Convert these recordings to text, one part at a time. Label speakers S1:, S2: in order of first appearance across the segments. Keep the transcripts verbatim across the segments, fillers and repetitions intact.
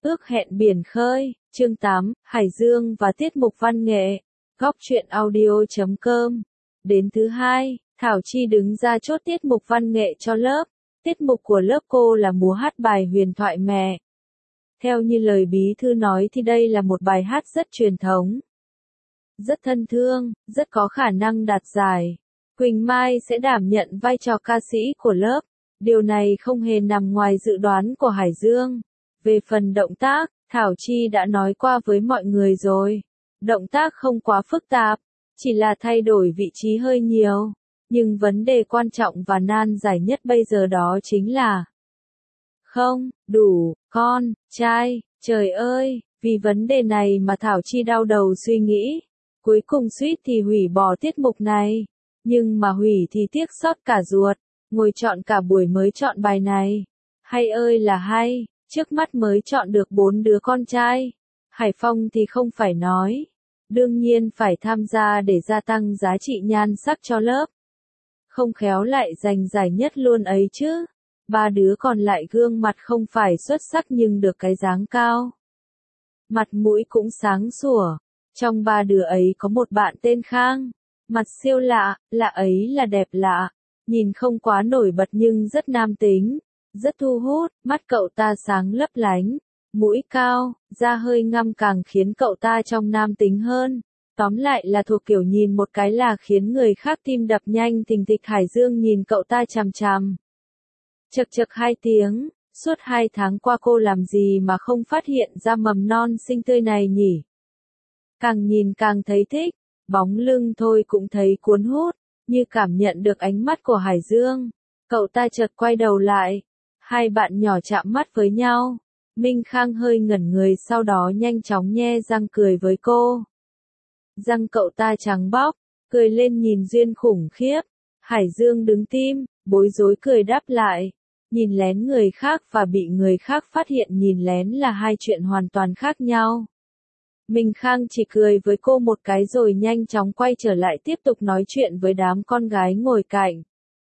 S1: Ước hẹn biển khơi, chương tám, Hải Dương và tiết mục văn nghệ. Góc truyện audio chấm com. Đến thứ hai, Thảo Chi đứng ra chốt tiết mục văn nghệ cho lớp. Tiết mục của lớp cô là múa hát bài Huyền thoại mẹ. Theo như lời bí thư nói thì đây là một bài hát rất truyền thống, rất thân thương, rất có khả năng đạt giải. Quỳnh Mai sẽ đảm nhận vai trò ca sĩ của lớp. Điều này không hề nằm ngoài dự đoán của Hải Dương. Về phần động tác, Thảo Chi đã nói qua với mọi người rồi. Động tác không quá phức tạp, chỉ là thay đổi vị trí hơi nhiều. Nhưng vấn đề quan trọng và nan giải nhất bây giờ đó chính là không đủ con trai. Trời ơi, vì vấn đề này mà Thảo Chi đau đầu suy nghĩ. Cuối cùng suýt thì hủy bỏ tiết mục này. Nhưng mà hủy thì tiếc xót cả ruột. Ngồi chọn cả buổi mới chọn bài này. Hay ơi là hay, trước mắt mới chọn được bốn đứa con trai. Hải Phong thì không phải nói. Đương nhiên phải tham gia để gia tăng giá trị nhan sắc cho lớp. Không khéo lại giành giải nhất luôn ấy chứ. Ba đứa còn lại gương mặt không phải xuất sắc nhưng được cái dáng cao. Mặt mũi cũng sáng sủa. Trong ba đứa ấy có một bạn tên Khang. Mặt siêu lạ, lạ ấy là đẹp lạ. Nhìn không quá nổi bật nhưng rất nam tính, rất thu hút, mắt cậu ta sáng lấp lánh, mũi cao, da hơi ngăm càng khiến cậu ta trông nam tính hơn. Tóm lại là thuộc kiểu nhìn một cái là khiến người khác tim đập nhanh thình thịch. Hải Dương nhìn cậu ta chằm chằm. Chật chật hai tiếng, suốt hai tháng qua cô làm gì mà không phát hiện ra mầm non xinh tươi này nhỉ? Càng nhìn càng thấy thích, bóng lưng thôi cũng thấy cuốn hút. Như cảm nhận được ánh mắt của Hải Dương, cậu ta chợt quay đầu lại. Hai bạn nhỏ chạm mắt với nhau. Minh Khang hơi ngẩn người sau đó nhanh chóng nhe răng cười với cô. Răng cậu ta trắng bóc, cười lên nhìn duyên khủng khiếp. Hải Dương đứng tim, bối rối cười đáp lại. Nhìn lén người khác và bị người khác phát hiện nhìn lén là hai chuyện hoàn toàn khác nhau. Minh Khang chỉ cười với cô một cái rồi nhanh chóng quay trở lại tiếp tục nói chuyện với đám con gái ngồi cạnh.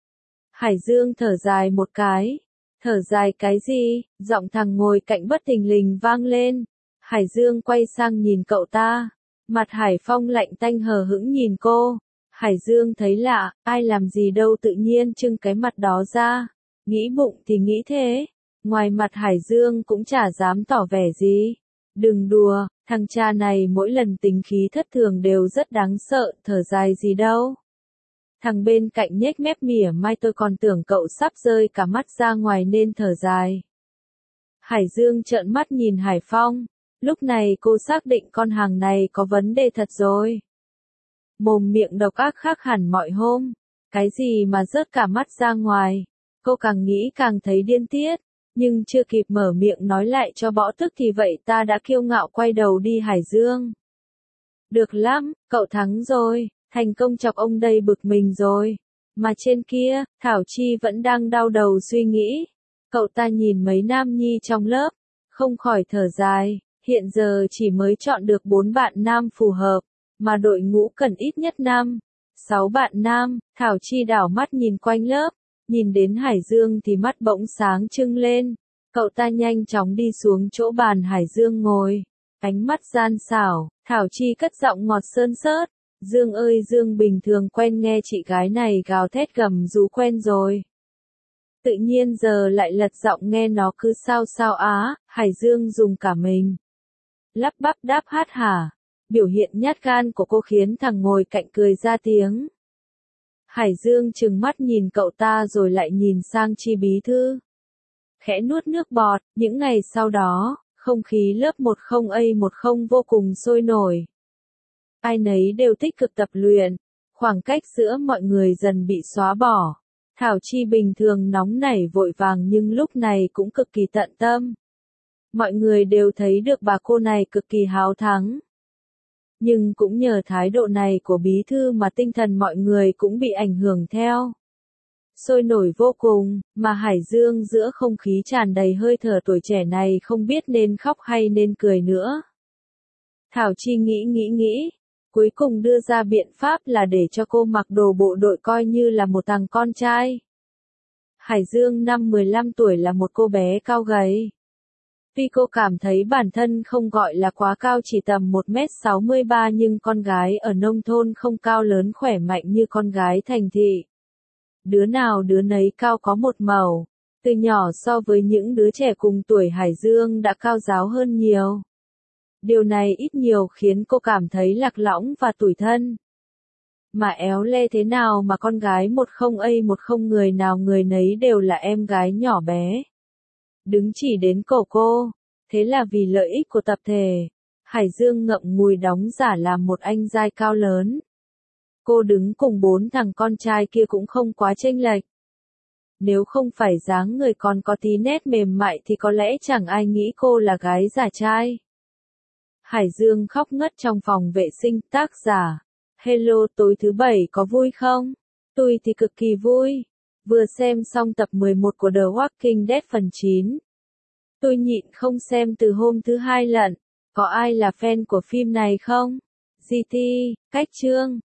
S1: Hải Dương thở dài một cái. Thở dài cái gì? Giọng thằng ngồi cạnh bất thình lình vang lên. Hải Dương quay sang nhìn cậu ta. Mặt Hải Phong lạnh tanh hờ hững nhìn cô. Hải Dương thấy lạ, ai làm gì đâu tự nhiên trưng cái mặt đó ra. Nghĩ bụng thì nghĩ thế. Ngoài mặt Hải Dương cũng chả dám tỏ vẻ gì. Đừng đùa, thằng cha này mỗi lần tính khí thất thường đều rất đáng sợ, thở dài gì đâu. Thằng bên cạnh nhếch mép mỉa mai tôi còn tưởng cậu sắp rơi cả mắt ra ngoài nên thở dài. Hải Dương trợn mắt nhìn Hải Phong, lúc này cô xác định con hàng này có vấn đề thật rồi. Mồm miệng độc ác khác hẳn mọi hôm, cái gì mà rớt cả mắt ra ngoài, cô càng nghĩ càng thấy điên tiết. Nhưng chưa kịp mở miệng nói lại cho bỏ tức thì vậy ta đã kiêu ngạo quay đầu đi. Hải Dương. Được lắm, cậu thắng rồi, thành công chọc ông đây bực mình rồi. Mà trên kia, Thảo Chi vẫn đang đau đầu suy nghĩ. Cậu ta nhìn mấy nam nhi trong lớp, không khỏi thở dài, hiện giờ chỉ mới chọn được bốn bạn nam phù hợp, mà đội ngũ cần ít nhất năm, sáu bạn nam. Thảo Chi đảo mắt nhìn quanh lớp. Nhìn đến Hải Dương thì mắt bỗng sáng trưng lên. Cậu ta nhanh chóng đi xuống chỗ bàn Hải Dương ngồi. Ánh mắt gian xảo, Thảo Chi cất giọng ngọt sơn sớt. Dương ơi Dương, bình thường quen nghe chị gái này gào thét gầm rú quen rồi. Tự nhiên giờ lại lật giọng nghe nó cứ sao sao á. Hải Dương dùng cả mình. Lắp bắp đáp hát hả. Biểu hiện nhát gan của cô khiến thằng ngồi cạnh cười ra tiếng. Hải Dương trừng mắt nhìn cậu ta rồi lại nhìn sang Chi bí thư. Khẽ nuốt nước bọt, những ngày sau đó, không khí lớp một không A một không vô cùng sôi nổi. Ai nấy đều tích cực tập luyện, khoảng cách giữa mọi người dần bị xóa bỏ. Thảo Chi bình thường nóng nảy vội vàng nhưng lúc này cũng cực kỳ tận tâm. Mọi người đều thấy được bà cô này cực kỳ háo thắng. Nhưng cũng nhờ thái độ này của bí thư mà tinh thần mọi người cũng bị ảnh hưởng theo. Sôi nổi vô cùng, mà Hải Dương giữa không khí tràn đầy hơi thở tuổi trẻ này không biết nên khóc hay nên cười nữa. Thảo Chi nghĩ nghĩ nghĩ, cuối cùng đưa ra biện pháp là để cho cô mặc đồ bộ đội coi như là một thằng con trai. Hải Dương năm mười lăm tuổi là một cô bé cao gầy. Vì cô cảm thấy bản thân không gọi là quá cao, chỉ tầm một mét sáu mươi ba, nhưng con gái ở nông thôn không cao lớn khỏe mạnh như con gái thành thị. Đứa nào đứa nấy cao có một màu. Từ nhỏ so với những đứa trẻ cùng tuổi Hải Dương đã cao ráo hơn nhiều. Điều này ít nhiều khiến cô cảm thấy lạc lõng và tủi thân. Mà éo le thế nào mà con gái một không A một không người nào người nấy đều là em gái nhỏ bé. Đứng chỉ đến cổ cô. Thế là vì lợi ích của tập thể, Hải Dương ngậm ngùi đóng giả làm một anh giai cao lớn. Cô đứng cùng bốn thằng con trai kia cũng không quá chênh lệch. Nếu không phải dáng người còn có tí nét mềm mại thì có lẽ chẳng ai nghĩ cô là gái giả trai. Hải Dương khóc ngất trong phòng vệ sinh. Tác giả: Hello, tối thứ bảy có vui không? Tôi thì cực kỳ vui. Vừa xem xong tập mười một của The Walking Dead phần chín. Tôi nhịn không xem từ hôm thứ hai lận. Có ai là fan của phim này không? giê tê, cách chương.